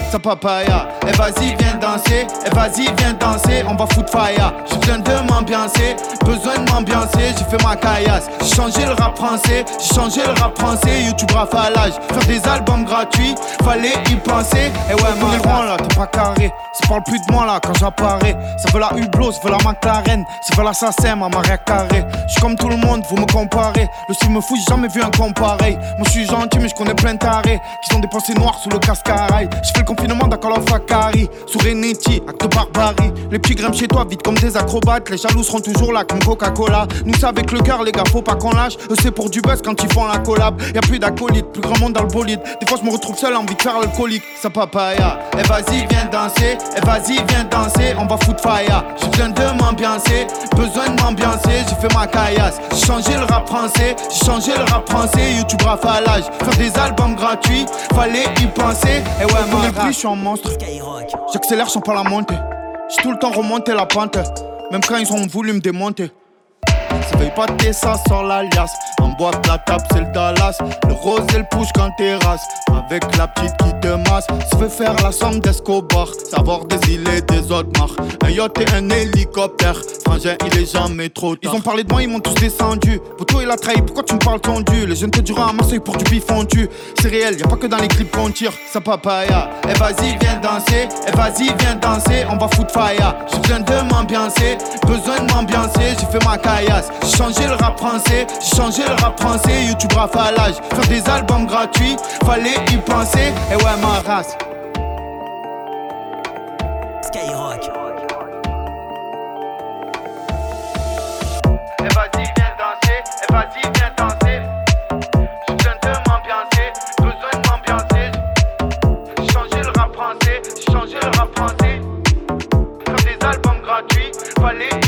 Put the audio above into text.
sa papaya. Et vas-y viens danser, et vas-y viens danser, on va foutre fire. J'ai besoin de m'ambiancer, besoin de m'ambiancer, j'ai fait ma caillasse. J'ai changé le rap français, j'ai changé le rap français, YouTube rafalage. Faire des albums gratuits, fallait y penser. Et ouais ma là, t'es pas carré, ça parle plus de moi là quand j'apparais. Ça veut la Hublot, ça veut la McLaren, ça veut l'assassin, ma Maria Carré. J'suis comme tout le monde, vous me comparez. Le style me fout, j'ai jamais vu un con pareil. Moi j'suis gentil mais j'connais plein de tarés qui sont des pensées noires sous le cascarail. J'fais le confinement d'accord la Fakari, Serenity, acte de barbarie. Les petits grimpent chez toi vite comme des acrobates. Les jaloux seront toujours là comme Coca-Cola. Nous c'est avec le cœur les gars, faut pas qu'on lâche. Eux c'est pour du buzz quand ils font la collab. Y'a plus d'acolytes, plus grand monde dans le bolide. Des fois je me retrouve seul, envie de faire l'alcoolique. Sa papaya, et vas-y viens danser, et vas-y viens danser, on va foutre fire. J'ai besoin de m'ambiancer, besoin de m'ambiancer, j'ai fait ma caillasse. J'ai changé le rap français, j'ai changé le rap français, YouTube rafalage. Faire des albums gratuits, fallait y penser. Et ouais ma je suis un monstre. J'accélère sans pas la montée. J'ai tout le temps remonté la pente, même quand ils ont voulu me démonter. Ça veille pas de ça sort l'alias. En boîte la table c'est le Dallas. Le rose et le push quand terrasse. Avec la petite qui te masse. Ça veut faire la somme d'Escobar. Savoir des îles et des autres marques. Un yacht et un hélicoptère. Frangin il est jamais trop tard. Ils ont parlé de moi, ils m'ont tous descendu. Poto il a trahi, pourquoi tu me parles tendu? Les jeunes te durent à Marseille pour du bif fondu. C'est réel, y'a pas que dans les clips qu'on tire. Sa papaya, et vas-y viens danser, et vas-y viens danser, on va foutre fire. J'ai besoin de m'ambiancer, besoin de m'ambiancer, j'ai fait ma caillasse. J'ai changé le rap français, j'ai changé le rap français, YouTube rafalage. Faire des albums gratuits, fallait y penser. Et ouais ma race. Skyrock. Et vas-y viens danser, et vas-y viens danser. J'ai besoin de m'ambiancer, besoin de m'ambiancer. J'ai changé le rap français, j'ai changé le rap français. Faire des albums gratuits, fallait